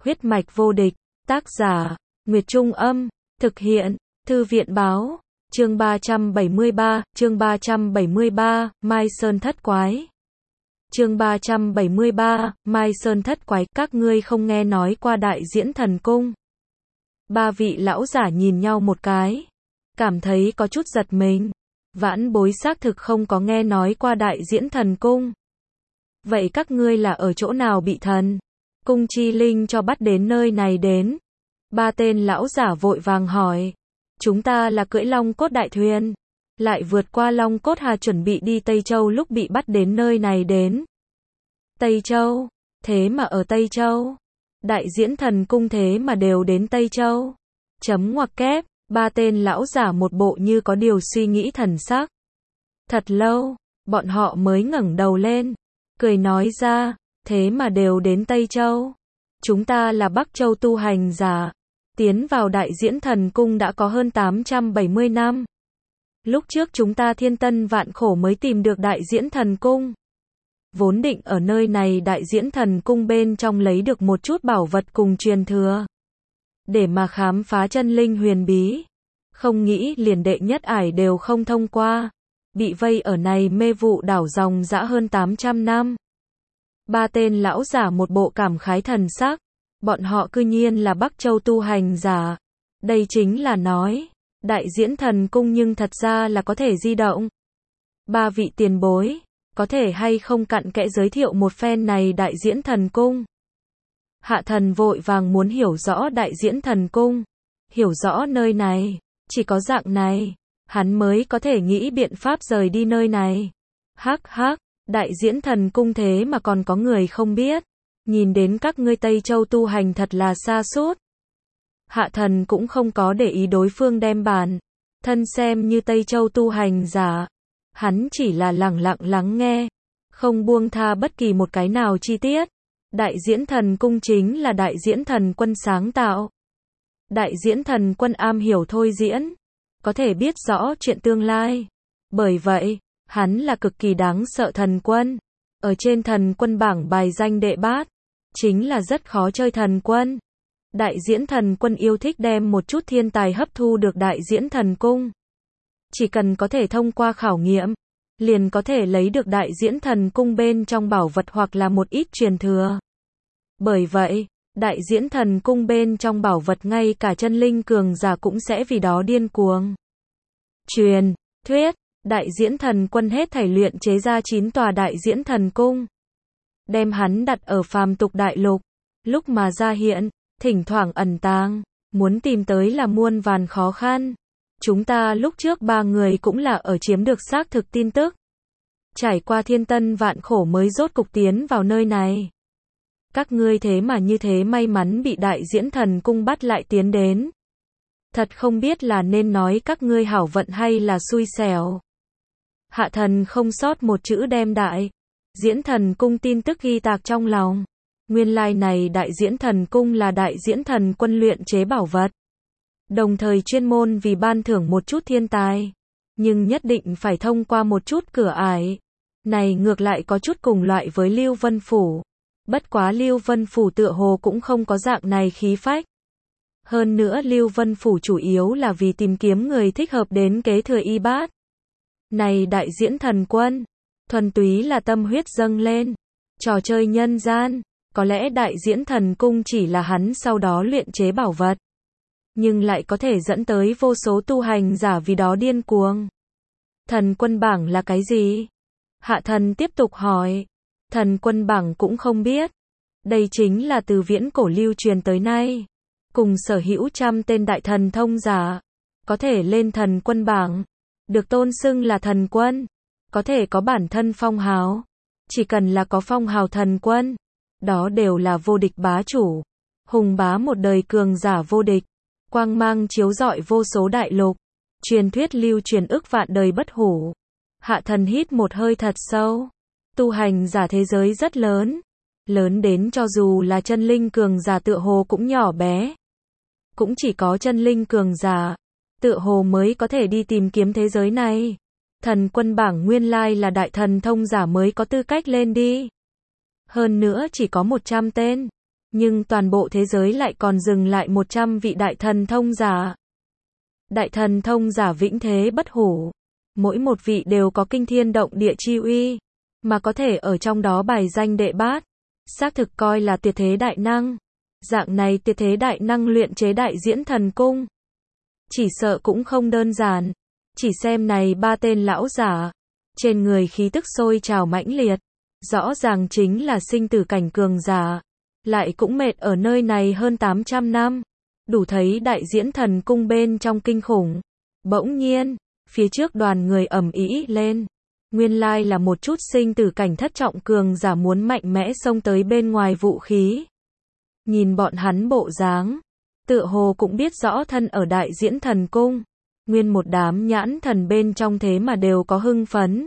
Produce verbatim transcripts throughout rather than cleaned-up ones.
Huyết mạch vô địch, tác giả, Nguyệt Trung Âm, thực hiện, Thư viện Báo, chương ba trăm bảy mươi ba, chương ba trăm bảy mươi ba, Mai Sơn Thất Quái. Chương ba trăm bảy mươi ba, Mai Sơn Thất Quái, các ngươi không nghe nói qua Đại Diễn Thần Cung. Ba vị lão giả nhìn nhau một cái, cảm thấy có chút giật mình. Vãn bối xác thực không có nghe nói qua Đại Diễn Thần Cung. Vậy các ngươi là ở chỗ nào bị thần cung chi linh cho bắt đến nơi này đến? Ba tên lão giả vội vàng hỏi. Chúng ta là cưỡi Long Cốt đại thuyền, lại vượt qua Long Cốt Hà chuẩn bị đi Tây Châu lúc bị bắt đến nơi này đến. Tây Châu? Thế mà ở Tây Châu? Đại Diễn Thần Cung thế mà đều đến Tây Châu? Chấm ngoặc kép, ba tên lão giả một bộ như có điều suy nghĩ thần sắc. Thật lâu, bọn họ mới ngẩng đầu lên, cười nói ra, thế mà đều đến Tây Châu. Chúng ta là Bắc Châu tu hành giả, tiến vào Đại Diễn Thần Cung đã có hơn tám trăm bảy mươi năm. Lúc trước chúng ta thiên tân vạn khổ mới tìm được Đại Diễn Thần Cung. Vốn định ở nơi này Đại Diễn Thần Cung bên trong lấy được một chút bảo vật cùng truyền thừa, để mà khám phá chân linh huyền bí. Không nghĩ liền đệ nhất ải đều không thông qua, bị vây ở này mê vụ đảo dòng dã hơn tám trăm năm. Ba tên lão giả một bộ cảm khái thần sắc, bọn họ cư nhiên là Bắc Châu tu hành giả. Đây chính là nói, Đại Diễn Thần Cung nhưng thật ra là có thể di động. Ba vị tiền bối, có thể hay không cặn kẽ giới thiệu một phen này Đại Diễn Thần Cung? Hạ thần vội vàng muốn hiểu rõ Đại Diễn Thần Cung, hiểu rõ nơi này, chỉ có dạng này, hắn mới có thể nghĩ biện pháp rời đi nơi này. Hắc hắc, Đại Diễn Thần Cung thế mà còn có người không biết, nhìn đến các ngươi Tây Châu tu hành thật là xa sút. Hạ thần cũng không có để ý đối phương đem bản thân xem như Tây Châu tu hành giả, hắn chỉ là lẳng lặng lắng nghe, không buông tha bất kỳ một cái nào chi tiết. Đại Diễn Thần Cung chính là Đại Diễn Thần Quân sáng tạo. Đại Diễn Thần Quân am hiểu thôi diễn, có thể biết rõ chuyện tương lai. Bởi vậy, hắn là cực kỳ đáng sợ thần quân. Ở trên thần quân bảng bài danh đệ bát, chính là rất khó chơi thần quân. Đại Diễn Thần Quân yêu thích đem một chút thiên tài hấp thu được Đại Diễn Thần Cung. Chỉ cần có thể thông qua khảo nghiệm, liền có thể lấy được Đại Diễn Thần Cung bên trong bảo vật hoặc là một ít truyền thừa. Bởi vậy, Đại Diễn Thần Cung bên trong bảo vật ngay cả chân linh cường giả cũng sẽ vì đó điên cuồng. Truyền thuyết, Đại Diễn Thần Quân hết thảy luyện chế ra chín tòa Đại Diễn Thần Cung, đem hắn đặt ở phàm tục đại lục. Lúc mà ra hiện, thỉnh thoảng ẩn tàng, muốn tìm tới là muôn vàn khó khăn. Chúng ta lúc trước ba người cũng là ở chiếm được xác thực tin tức, trải qua thiên tân vạn khổ mới rốt cục tiến vào nơi này. Các ngươi thế mà như thế may mắn bị Đại Diễn Thần Cung bắt lại tiến đến. Thật không biết là nên nói các ngươi hảo vận hay là xui xẻo. Hạ thần không sót một chữ đem Đại Diễn Thần Cung tin tức ghi tạc trong lòng. Nguyên lai này Đại Diễn Thần Cung là Đại Diễn Thần Quân luyện chế bảo vật, đồng thời chuyên môn vì ban thưởng một chút thiên tài, nhưng nhất định phải thông qua một chút cửa ải. Này ngược lại có chút cùng loại với Lưu Vân Phủ. Bất quá Lưu Vân Phủ tựa hồ cũng không có dạng này khí phách. Hơn nữa Lưu Vân Phủ chủ yếu là vì tìm kiếm người thích hợp đến kế thừa y bát. Này Đại Diễn Thần Quân, thuần túy là tâm huyết dâng lên, trò chơi nhân gian. Có lẽ Đại Diễn Thần Cung chỉ là hắn sau đó luyện chế bảo vật, nhưng lại có thể dẫn tới vô số tu hành giả vì đó điên cuồng. Thần quân bảng là cái gì? Hạ thần tiếp tục hỏi. Thần quân bảng cũng không biết. Đây chính là từ viễn cổ lưu truyền tới nay, cùng sở hữu trăm tên đại thần thông giả, có thể lên thần quân bảng, được tôn xưng là thần quân, có thể có bản thân phong hào. Chỉ cần là có phong hào thần quân, đó đều là vô địch bá chủ, hùng bá một đời cường giả vô địch, quang mang chiếu rọi vô số đại lục, truyền thuyết lưu truyền ức vạn đời bất hủ. Hạ thần hít một hơi thật sâu. Tu hành giả thế giới rất lớn, lớn đến cho dù là chân linh cường giả tựa hồ cũng nhỏ bé. Cũng chỉ có chân linh cường giả tựa hồ mới có thể đi tìm kiếm thế giới này. Thần quân bảng nguyên lai là đại thần thông giả mới có tư cách lên đi. Hơn nữa chỉ có một trăm tên. Nhưng toàn bộ thế giới lại còn dừng lại một trăm vị đại thần thông giả. Đại thần thông giả vĩnh thế bất hủ. Mỗi một vị đều có kinh thiên động địa chi uy, mà có thể ở trong đó bài danh đệ bát. Xác thực coi là tuyệt thế đại năng. Dạng này tuyệt thế đại năng luyện chế đại diễn thần cung. Chỉ sợ cũng không đơn giản. Chỉ xem này ba tên lão giả. Trên người khí tức sôi trào mãnh liệt. Rõ ràng chính là sinh tử cảnh cường giả. Lại cũng mệt ở nơi này hơn tám trăm năm. Đủ thấy đại diễn thần cung bên trong kinh khủng. Bỗng nhiên, phía trước đoàn người ầm ĩ lên. Nguyên lai là một chút sinh tử cảnh thất trọng cường giả muốn mạnh mẽ xông tới bên ngoài vũ khí. Nhìn bọn hắn bộ dáng, tựa hồ cũng biết rõ thân ở đại diễn thần cung. Nguyên một đám nhãn thần bên trong thế mà đều có hưng phấn.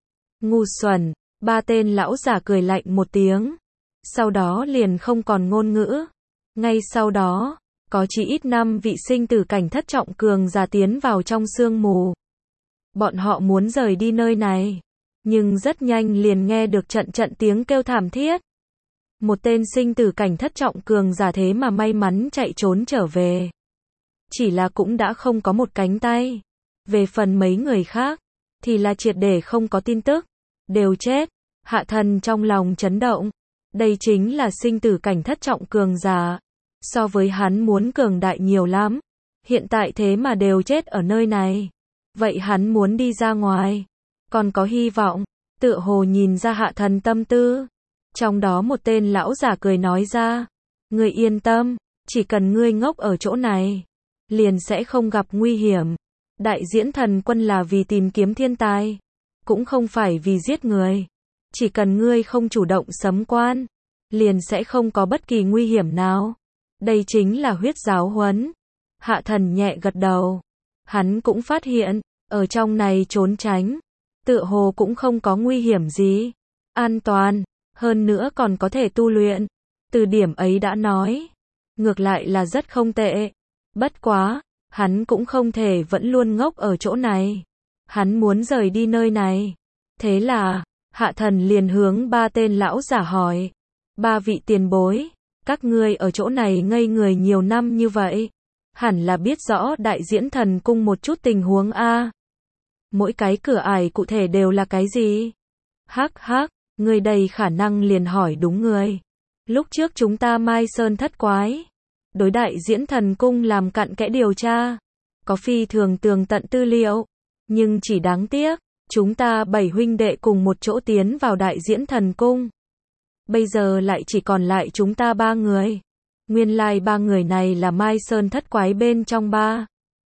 Ngu xuẩn, ba tên lão giả cười lạnh một tiếng. Sau đó liền không còn ngôn ngữ. Ngay sau đó, có chỉ ít năm vị sinh tử cảnh thất trọng cường giả tiến vào trong sương mù. Bọn họ muốn rời đi nơi này, nhưng rất nhanh liền nghe được trận trận tiếng kêu thảm thiết. Một tên sinh tử cảnh thất trọng cường giả thế mà may mắn chạy trốn trở về. Chỉ là cũng đã không có một cánh tay. Về phần mấy người khác, thì là triệt để không có tin tức. Đều chết. Hạ thần trong lòng chấn động. Đây chính là sinh tử cảnh thất trọng cường giả. So với hắn muốn cường đại nhiều lắm. Hiện tại thế mà đều chết ở nơi này. Vậy hắn muốn đi ra ngoài. Còn có hy vọng. Tựa hồ nhìn ra hạ thần tâm tư. Trong đó một tên lão giả cười nói ra. Ngươi yên tâm. Chỉ cần ngươi ngốc ở chỗ này. Liền sẽ không gặp nguy hiểm. Đại diễn thần quân là vì tìm kiếm thiên tài. Cũng không phải vì giết người. Chỉ cần ngươi không chủ động sấm quan. Liền sẽ không có bất kỳ nguy hiểm nào. Đây chính là huyết giáo huấn. Hạ thần nhẹ gật đầu. Hắn cũng phát hiện. Ở trong này trốn tránh. Tựa hồ cũng không có nguy hiểm gì. An toàn. Hơn nữa còn có thể tu luyện. Từ điểm ấy đã nói. Ngược lại là rất không tệ. Bất quá. Hắn cũng không thể vẫn luôn ngốc ở chỗ này. Hắn muốn rời đi nơi này. Thế là. Hạ thần liền hướng ba tên lão giả hỏi. Ba vị tiền bối. Các ngươi ở chỗ này ngây người nhiều năm như vậy. Hẳn là biết rõ đại diễn thần cung một chút tình huống a. Mỗi cái cửa ải cụ thể đều là cái gì? Hắc hắc, người đây khả năng liền hỏi đúng người. Lúc trước chúng ta Mai Sơn thất quái. Đối đại diễn thần cung làm cặn kẽ điều tra. Có phi thường tường tận tư liệu. Nhưng chỉ đáng tiếc, chúng ta bảy huynh đệ cùng một chỗ tiến vào đại diễn thần cung. Bây giờ lại chỉ còn lại chúng ta ba người. Nguyên lai ba người này là Mai Sơn thất quái bên trong ba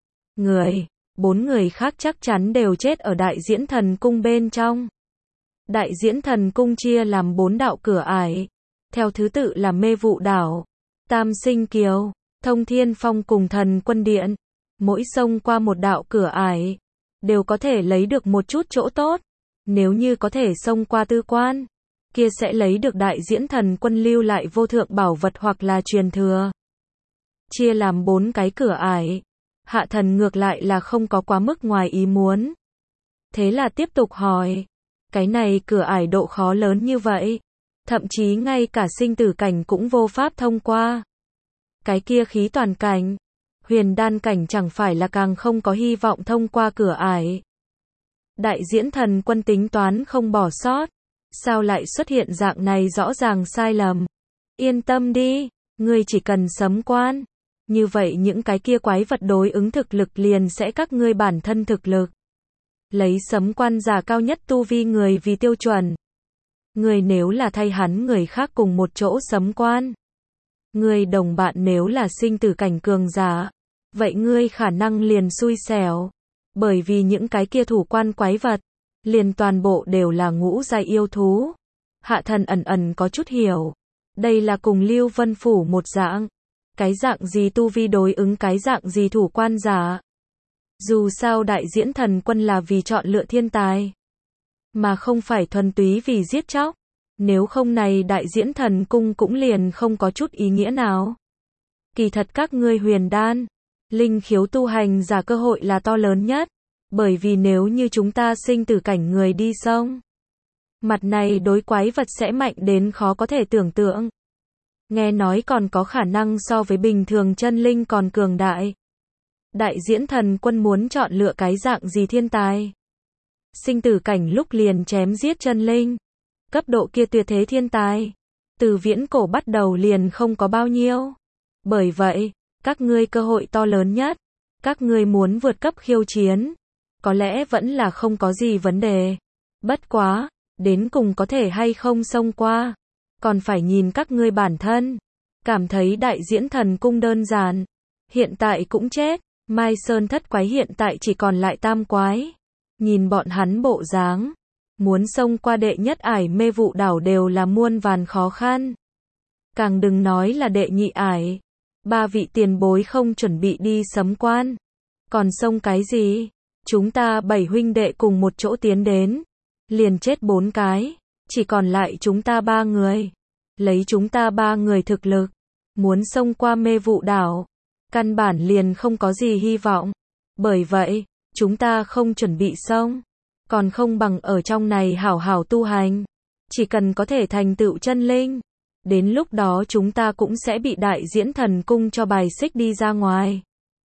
người. Bốn người khác chắc chắn đều chết ở đại diễn thần cung bên trong. Đại diễn thần cung chia làm bốn đạo cửa ải. Theo thứ tự là Mê Vụ Đảo, Tam Sinh Kiều, Thông Thiên Phong cùng Thần Quân Điện. Mỗi xông qua một đạo cửa ải, đều có thể lấy được một chút chỗ tốt. Nếu như có thể xông qua tư quan, kia sẽ lấy được đại diễn thần quân lưu lại vô thượng bảo vật hoặc là truyền thừa. Chia làm bốn cái cửa ải. Hạ thần ngược lại là không có quá mức ngoài ý muốn. Thế là tiếp tục hỏi. Cái này cửa ải độ khó lớn như vậy. Thậm chí ngay cả sinh tử cảnh cũng vô pháp thông qua. Cái kia khí toàn cảnh. Huyền đan cảnh chẳng phải là càng không có hy vọng thông qua cửa ải. Đại diễn thần quân tính toán không bỏ sót. Sao lại xuất hiện dạng này rõ ràng sai lầm? Yên tâm đi, ngươi chỉ cần sấm quan. Như vậy những cái kia quái vật đối ứng thực lực liền sẽ các ngươi bản thân thực lực. Lấy sấm quan giả cao nhất tu vi người vì tiêu chuẩn. Ngươi nếu là thay hắn người khác cùng một chỗ sấm quan. Ngươi đồng bạn nếu là sinh tử cảnh cường giả. Vậy ngươi khả năng liền xui xẻo. Bởi vì những cái kia thủ quan quái vật. Liền toàn bộ đều là ngũ giai yêu thú. Hạ thần ẩn ẩn có chút hiểu. Đây là cùng Lưu Vân Phủ một dạng. Cái dạng gì tu vi đối ứng cái dạng gì thủ quan giả. Dù sao đại diễn thần quân là vì chọn lựa thiên tài. Mà không phải thuần túy vì giết chóc. Nếu không này đại diễn thần cung cũng liền không có chút ý nghĩa nào. Kỳ thật các ngươi huyền đan. Linh khiếu tu hành giả cơ hội là to lớn nhất. Bởi vì nếu như chúng ta sinh tử cảnh người đi sông. Mặt này đối quái vật sẽ mạnh đến khó có thể tưởng tượng. nghe nói còn có khả năng so với bình thường chân linh còn cường đại. Đại diễn thần quân muốn chọn lựa cái dạng gì thiên tài? Sinh tử cảnh lúc liền chém giết chân linh. Cấp độ kia tuyệt thế thiên tài. Từ viễn cổ bắt đầu liền không có bao nhiêu. Bởi vậy, các ngươi cơ hội to lớn nhất. Các ngươi muốn vượt cấp khiêu chiến. Có lẽ vẫn là không có gì vấn đề. Bất quá, đến cùng có thể hay không xông qua. Còn phải nhìn các ngươi bản thân. Cảm thấy đại diễn thần cung đơn giản. Hiện tại cũng chết. Mai Sơn thất quái hiện tại chỉ còn lại tam quái. Nhìn bọn hắn bộ dáng. Muốn xông qua đệ nhất ải mê vụ đảo đều là muôn vàn khó khăn. Càng đừng nói là đệ nhị ải. Ba vị tiền bối không chuẩn bị đi sấm quan. Còn xông cái gì? Chúng ta bảy huynh đệ cùng một chỗ tiến đến. Liền chết bốn cái. Chỉ còn lại chúng ta ba người. Lấy chúng ta ba người thực lực. Muốn xông qua mê vụ đảo. Căn bản liền không có gì hy vọng. Bởi vậy, chúng ta không chuẩn bị xông. Còn không bằng ở trong này hảo hảo tu hành. Chỉ cần có thể thành tựu chân linh. Đến lúc đó chúng ta cũng sẽ bị đại diễn thần cung cho bài xích đi ra ngoài.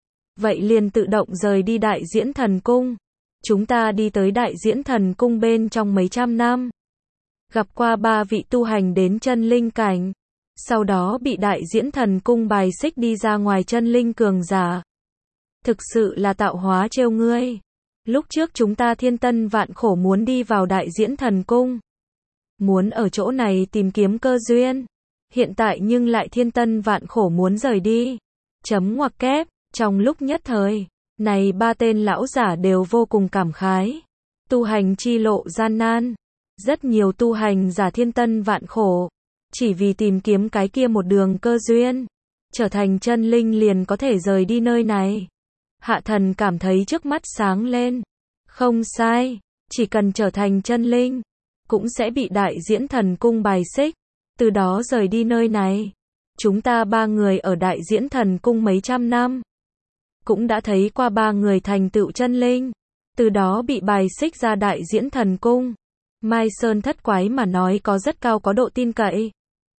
Vậy liền tự động rời đi đại diễn thần cung. Chúng ta đi tới đại diễn thần cung bên trong mấy trăm năm. Gặp qua ba vị tu hành đến chân linh cảnh. Sau đó bị đại diễn thần cung bài xích đi ra ngoài chân linh cường giả. Thực sự là tạo hóa trêu ngươi. Lúc trước chúng ta thiên tân vạn khổ muốn đi vào đại diễn thần cung. Muốn ở chỗ này tìm kiếm cơ duyên. Hiện tại nhưng lại thiên tân vạn khổ muốn rời đi. Chấm ngoặc kép, trong lúc nhất thời, này ba tên lão giả đều vô cùng cảm khái. Tu hành chi lộ gian nan. Rất nhiều tu hành giả thiên tân vạn khổ. Chỉ vì tìm kiếm cái kia một đường cơ duyên. Trở thành chân linh liền có thể rời đi nơi này. Hạ thần cảm thấy trước mắt sáng lên. Không sai, chỉ cần trở thành chân linh, cũng sẽ bị đại diễn thần cung bài xích, từ đó rời đi nơi này. Chúng ta ba người ở đại diễn thần cung mấy trăm năm, cũng đã thấy qua ba người thành tựu chân linh, từ đó bị bài xích ra đại diễn thần cung. Mai Sơn thất quái mà nói có rất cao có độ tin cậy.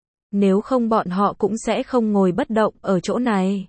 Nếu không bọn họ cũng sẽ không ngồi bất động ở chỗ này.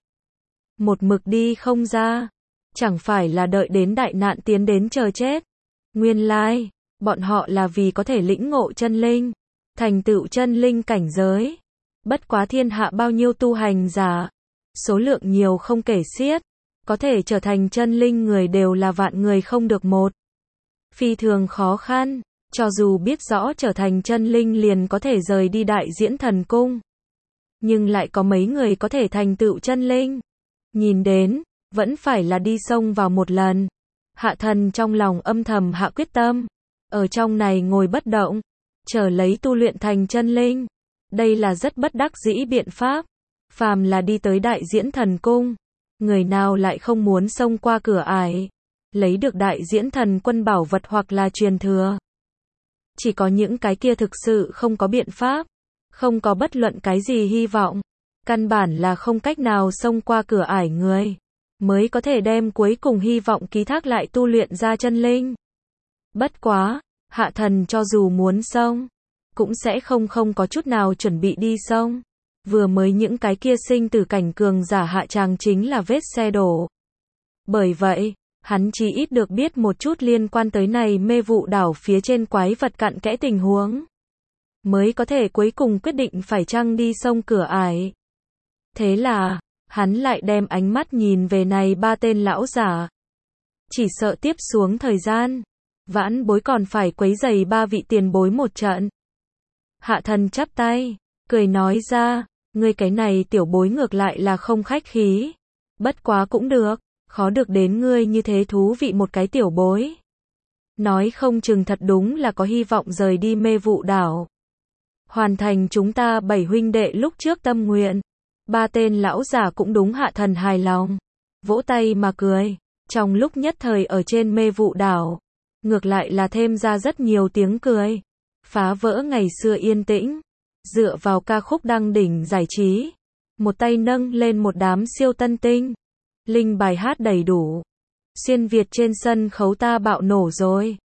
Một mực đi không ra. Chẳng phải là đợi đến đại nạn tiến đến chờ chết. Nguyên lai, bọn họ là vì có thể lĩnh ngộ chân linh. Thành tựu chân linh cảnh giới. Bất quá thiên hạ bao nhiêu tu hành giả. Số lượng nhiều không kể xiết. Có thể trở thành chân linh người đều là vạn người không được một. Phi thường khó khăn. Cho dù biết rõ trở thành chân linh liền có thể rời đi đại diễn thần cung. Nhưng lại có mấy người có thể thành tựu chân linh. Nhìn đến, vẫn phải là đi xông vào một lần. Hạ thần trong lòng âm thầm hạ quyết tâm. Ở trong này ngồi bất động. Chờ lấy tu luyện thành chân linh. Đây là rất bất đắc dĩ biện pháp. Phàm là đi tới đại diễn thần cung. Người nào lại không muốn xông qua cửa ải. Lấy được đại diễn thần quân bảo vật hoặc là truyền thừa. Chỉ có những cái kia thực sự không có biện pháp. Không có bất luận cái gì hy vọng. Căn bản là không cách nào xông qua cửa ải người. Mới có thể đem cuối cùng hy vọng ký thác lại tu luyện ra chân linh. Bất quá, hạ thần cho dù muốn xông, cũng sẽ không không có chút nào chuẩn bị đi xông. Vừa mới những cái kia sinh tử cảnh cường giả hạ tràng chính là vết xe đổ. Bởi vậy, hắn chỉ ít được biết một chút liên quan tới này mê vụ đảo phía trên quái vật cặn kẽ tình huống. Mới có thể cuối cùng quyết định phải chăng đi xông cửa ải. Thế là, hắn lại đem ánh mắt nhìn về này ba tên lão giả. Chỉ sợ tiếp xuống thời gian, vãn bối còn phải quấy rầy ba vị tiền bối một trận. Hạ thần chắp tay, cười nói ra, ngươi cái này tiểu bối ngược lại là không khách khí. Bất quá cũng được, khó được đến ngươi như thế thú vị một cái tiểu bối. Nói không chừng thật đúng là có hy vọng rời đi mê vụ đảo. Hoàn thành chúng ta bảy huynh đệ lúc trước tâm nguyện. Ba tên lão giả cũng đúng hạ thần hài lòng. Vỗ tay mà cười. Trong lúc nhất thời ở trên mê vụ đảo. Ngược lại là thêm ra rất nhiều tiếng cười. Phá vỡ ngày xưa yên tĩnh. Dựa vào ca khúc đăng đỉnh giải trí. Một tay nâng lên một đám siêu tân tinh. Linh bài hát đầy đủ. Xuyên Việt trên sân khấu ta bạo nổ rồi.